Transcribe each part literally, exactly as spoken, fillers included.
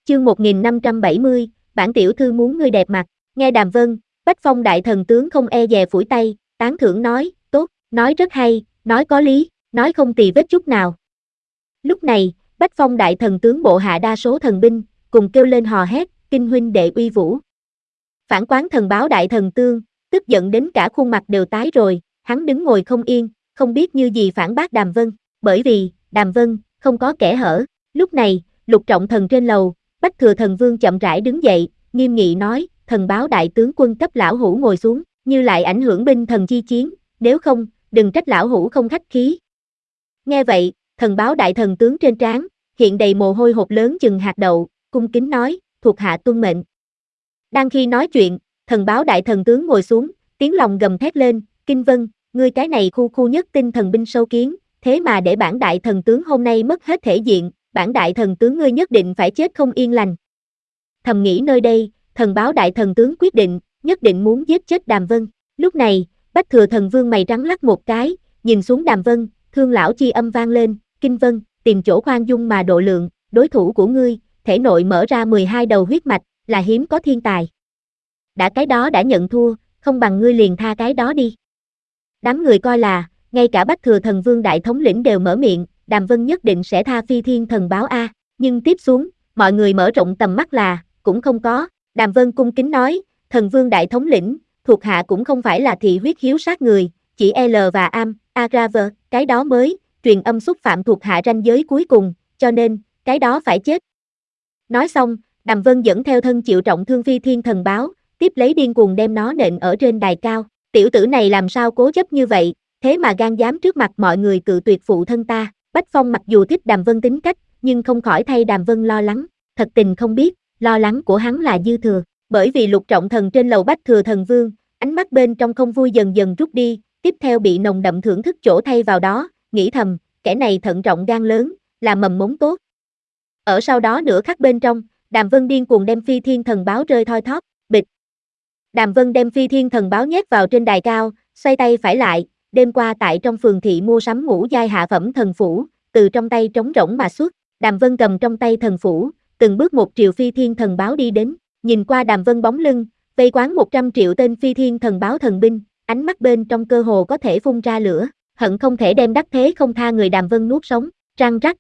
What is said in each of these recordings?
Chương một nghìn năm trăm bảy mươi, bản tiểu thư muốn ngươi đẹp mặt. Nghe Đàm Vân, Bách Phong đại thần tướng không e dè phủi tay, tán thưởng nói, tốt, nói rất hay, nói có lý, nói không tì vết chút nào. Lúc này, Bách Phong đại thần tướng bộ hạ đa số thần binh, cùng kêu lên hò hét, kinh huynh đệ uy vũ. Phản quán thần báo đại thần Tương, tức giận đến cả khuôn mặt đều tái rồi, hắn đứng ngồi không yên, không biết như gì phản bác Đàm Vân, bởi vì, Đàm Vân, không có kẽ hở. Lúc này, Lục Trọng Thần trên lầu, Bách Thừa Thần Vương chậm rãi đứng dậy, nghiêm nghị nói, thần báo đại tướng quân cấp lão hủ ngồi xuống, như lại ảnh hưởng binh thần chi chiến, nếu không, đừng trách lão hủ không khách khí. Nghe vậy, thần báo đại thần tướng trên trán, hiện đầy mồ hôi hột lớn chừng hạt đậu, cung kính nói, thuộc hạ tuân mệnh. Đang khi nói chuyện, thần báo đại thần tướng ngồi xuống, tiếng lòng gầm thét lên, Kinh Vân, ngươi cái này khu khu nhất tinh thần binh sâu kiến, thế mà để bản đại thần tướng hôm nay mất hết thể diện, bản đại thần tướng ngươi nhất định phải chết không yên lành. Thầm nghĩ nơi đây, thần báo đại thần tướng quyết định, nhất định muốn giết chết Đàm Vân. Lúc này, Bách Thừa Thần Vương mày trắng lắc một cái, nhìn xuống Đàm Vân, thương lão chi âm vang lên, Kinh Vân, tìm chỗ khoan dung mà độ lượng, đối thủ của ngươi, thể nội mở ra mười hai đầu huyết mạch, là hiếm có thiên tài. Đã cái đó đã nhận thua, không bằng ngươi liền tha cái đó đi. Đám người coi là, ngay cả Bách Thừa Thần Vương đại thống lĩnh đều mở miệng, Đàm Vân nhất định sẽ tha phi thiên thần báo A, nhưng tiếp xuống, mọi người mở rộng tầm mắt là, cũng không có. Đàm Vân cung kính nói, Thần Vương đại thống lĩnh, thuộc hạ cũng không phải là thị huyết hiếu sát người, chỉ L và Am, Agraver, cái đó mới, truyền âm xúc phạm thuộc hạ ranh giới cuối cùng, cho nên, cái đó phải chết. Nói xong, Đàm Vân dẫn theo thân chịu trọng thương phi thiên thần báo, tiếp lấy điên cuồng đem nó nện ở trên đài cao. Tiểu tử này làm sao cố chấp như vậy, thế mà gan dám trước mặt mọi người cự tuyệt phụ thân ta. Bách Phong mặc dù thích Đàm Vân tính cách, nhưng không khỏi thay Đàm Vân lo lắng, thật tình không biết, lo lắng của hắn là dư thừa, bởi vì Lục Trọng Thần trên lầu Bách Thừa Thần Vương, ánh mắt bên trong không vui dần dần rút đi, tiếp theo bị nồng đậm thưởng thức chỗ thay vào đó, nghĩ thầm, kẻ này thận trọng gan lớn, là mầm mống tốt. Ở sau đó nửa khắc bên trong, Đàm Vân điên cuồng đem phi thiên thần báo rơi thoi thóp, bịch. Đàm Vân đem phi thiên thần báo nhét vào trên đài cao, xoay tay phải lại, đêm qua tại trong phường thị mua sắm ngũ giai hạ phẩm thần phủ, từ trong tay trống rỗng mà xuất, Đàm Vân cầm trong tay thần phủ, từng bước một triệu phi thiên thần báo đi đến, nhìn qua Đàm Vân bóng lưng, vây quán một trăm triệu tên phi thiên thần báo thần binh, ánh mắt bên trong cơ hồ có thể phun ra lửa, hận không thể đem đắc thế không tha người Đàm Vân nuốt sống, răng rắc.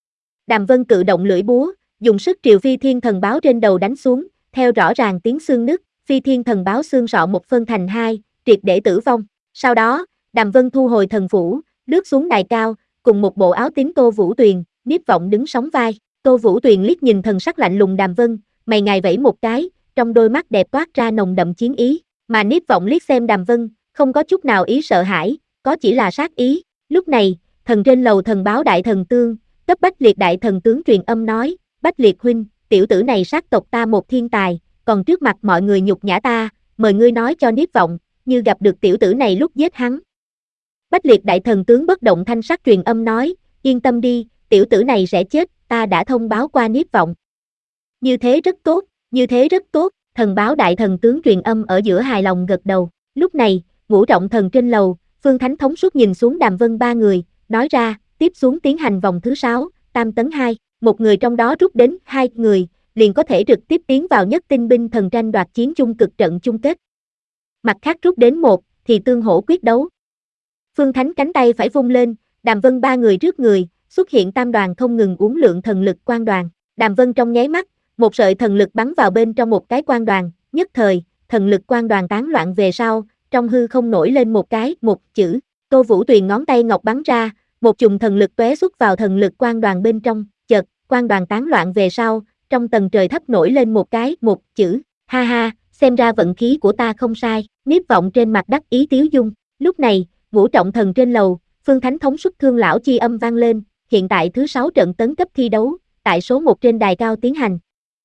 Đàm Vân cự động lưỡi búa, dùng sức triệu phi thiên thần báo trên đầu đánh xuống, theo rõ ràng tiếng xương nứt, phi thiên thần báo xương sọ một phân thành hai, triệt để tử vong. Sau đó, Đàm Vân thu hồi thần phủ, lướt xuống đài cao, cùng một bộ áo tím Tô Vũ Tuyền, Niếp Vọng đứng sóng vai. Tô Vũ Tuyền liếc nhìn thần sắc lạnh lùng Đàm Vân, mày ngài vẫy một cái, trong đôi mắt đẹp toát ra nồng đậm chiến ý, mà Niếp Vọng liếc xem Đàm Vân, không có chút nào ý sợ hãi, có chỉ là sát ý. Lúc này, thần trên lầu thần báo đại thần Tương, cấp Bách Liệt đại thần tướng truyền âm nói, Bách Liệt huynh, tiểu tử này sát tộc ta một thiên tài, còn trước mặt mọi người nhục nhã ta, mời ngươi nói cho Niếp Vọng, như gặp được tiểu tử này lúc giết hắn. Bách Liệt đại thần tướng bất động thanh sắc truyền âm nói, yên tâm đi, tiểu tử này sẽ chết, ta đã thông báo qua Niếp Vọng. Như thế rất tốt, như thế rất tốt, thần báo đại thần tướng truyền âm ở giữa hài lòng gật đầu. Lúc này, Ngũ Trọng Thần trên lầu, Phương Thánh thống suốt nhìn xuống Đàm Vân ba người, nói ra, tiếp xuống tiến hành vòng thứ sáu, tam tấn hai, một người trong đó rút đến hai người, liền có thể trực tiếp tiến vào nhất tinh binh thần tranh đoạt chiến chung cực trận chung kết. Mặt khác rút đến một, thì tương hỗ quyết đấu. Phương Thánh cánh tay phải vung lên, Đàm Vân ba người trước người, xuất hiện tam đoàn không ngừng uốn lượn thần lực quan đoàn. Đàm Vân trong nháy mắt, một sợi thần lực bắn vào bên trong một cái quan đoàn, nhất thời, thần lực quan đoàn tán loạn về sau, trong hư không nổi lên một cái, một chữ. Tô Vũ Tuyền ngón tay ngọc bắn ra, một chùm thần lực tóe xuất vào thần lực quan đoàn bên trong, chợt, quan đoàn tán loạn về sau, trong tầng trời thấp nổi lên một cái, một chữ. Ha ha, xem ra vận khí của ta không sai. Niếp Vọng trên mặt đắc ý tiếu dung. Lúc này, Ngũ Trọng Thần trên lầu, Phương Thánh thống xuất thương lão chi âm vang lên, hiện tại thứ sáu trận tấn cấp thi đấu, tại số một trên đài cao tiến hành.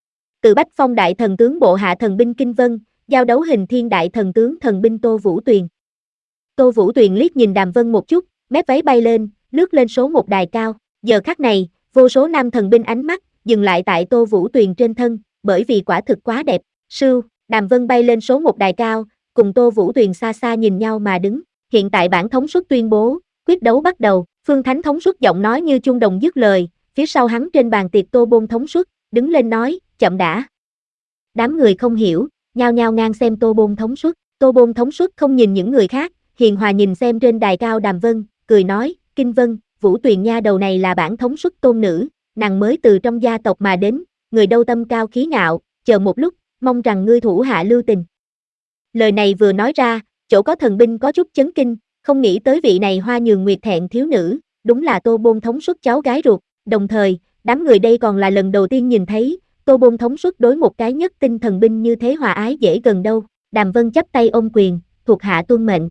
Từ Bách Phong đại thần tướng bộ hạ thần binh Kinh Vân, giao đấu Hình Thiên đại thần tướng thần binh Tô Vũ Tuyền. Tô Vũ Tuyền liếc nhìn Đàm Vân một chút, mép váy bay lên, lướt lên số một đài cao. Giờ khắc này, vô số nam thần binh ánh mắt dừng lại tại Tô Vũ Tuyền trên thân, bởi vì quả thực quá đẹp. Sưu, Đàm Vân bay lên số một đài cao, cùng Tô Vũ Tuyền xa xa nhìn nhau mà đứng. Hiện tại bản thống suất tuyên bố, quyết đấu bắt đầu. Phương Thánh thống suất giọng nói như chuông đồng dứt lời, phía sau hắn trên bàn tiệc Tô Bôn thống suất đứng lên nói, chậm đã. Đám người không hiểu, nhao nhao ngang xem Tô Bôn thống suất. Tô Bôn thống suất không nhìn những người khác, hiền hòa nhìn xem trên đài cao Đàm Vân, cười nói, Kinh Vân, Vũ Tuyền nha đầu này là bản thống suất tôn nữ, nàng mới từ trong gia tộc mà đến, người đâu tâm cao khí ngạo, chờ một lúc, mong rằng ngươi thủ hạ lưu tình. Lời này vừa nói ra, chỗ có thần binh có chút chấn kinh, không nghĩ tới vị này Hoa Nhường Nguyệt thẹn thiếu nữ, đúng là Tô Bôn thống suất cháu gái ruột, đồng thời, đám người đây còn là lần đầu tiên nhìn thấy, Tô Bôn thống suất đối một cái nhất tinh thần binh như thế hòa ái dễ gần đâu. Đàm Vân chắp tay ôm quyền, thuộc hạ tuân mệnh.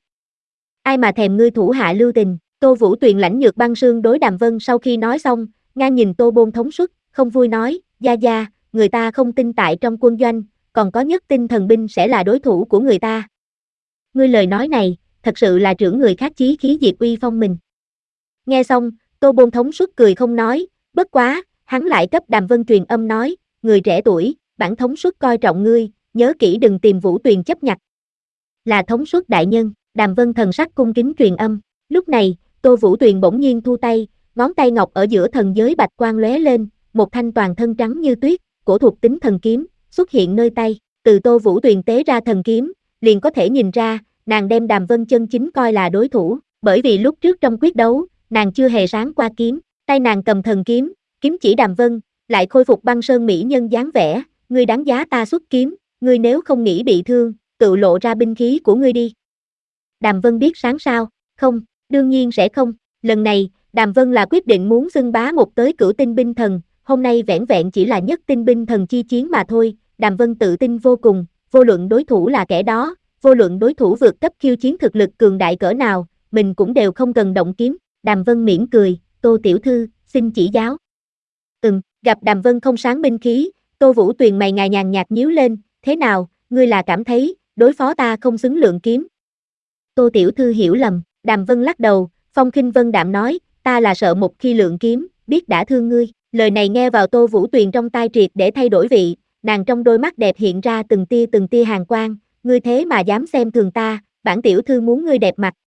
Ai mà thèm ngươi thủ hạ lưu tình. Tô Vũ Tuyền lãnh nhược băng sương đối Đàm Vân sau khi nói xong, ngang nhìn Tô Bôn thống suất, không vui nói, gia gia, người ta không tin tại trong quân doanh, còn có nhất tinh thần binh sẽ là đối thủ của người ta. Ngươi lời nói này, thật sự là trưởng người khác chí khí diệt uy phong mình. Nghe xong, Tô Bôn thống suất cười không nói, bất quá, hắn lại cấp Đàm Vân truyền âm nói, người trẻ tuổi, bản thống suất coi trọng ngươi, nhớ kỹ đừng tìm Vũ Tuyền chấp nhặt. Là thống suất đại nhân, Đàm Vân thần sắc cung kính truyền âm. Lúc này, Tô Vũ Tuyền bỗng nhiên thu tay, ngón tay ngọc ở giữa thần giới bạch quang lóe lên, một thanh toàn thân trắng như tuyết, cổ thuộc tính thần kiếm, xuất hiện nơi tay. Từ Tô Vũ Tuyền tế ra thần kiếm, liền có thể nhìn ra, nàng đem Đàm Vân chân chính coi là đối thủ, bởi vì lúc trước trong quyết đấu, nàng chưa hề sáng qua kiếm, tay nàng cầm thần kiếm, kiếm chỉ Đàm Vân, lại khôi phục băng sơn mỹ nhân dáng vẻ, ngươi đáng giá ta xuất kiếm, ngươi nếu không nghĩ bị thương, tự lộ ra binh khí của ngươi đi. Đàm Vân biết sáng sao, không, đương nhiên sẽ không, lần này, Đàm Vân là quyết định muốn xưng bá một tới cửu tinh binh thần, hôm nay vẻn vẹn chỉ là nhất tinh binh thần chi chiến mà thôi, Đàm Vân tự tin vô cùng, vô luận đối thủ là kẻ đó, vô luận đối thủ vượt cấp khiêu chiến thực lực cường đại cỡ nào, mình cũng đều không cần động kiếm, Đàm Vân mỉm cười, Tô tiểu thư, xin chỉ giáo. Ừm, gặp Đàm Vân không sáng binh khí, Tô Vũ Tuyền mày ngài nhàn nhạt nhíu lên, thế nào, ngươi là cảm thấy, đối phó ta không xứng lượng kiếm. Tô tiểu thư hiểu lầm, Đàm Vân lắc đầu, Phong Khinh Vân đạm nói, ta là sợ một khi lượng kiếm, biết đã thương ngươi. Lời này nghe vào Tô Vũ Tuyền trong tai triệt để thay đổi vị, nàng trong đôi mắt đẹp hiện ra từng tia từng tia hàn quang, ngươi thế mà dám xem thường ta, bản tiểu thư muốn ngươi đẹp mặt,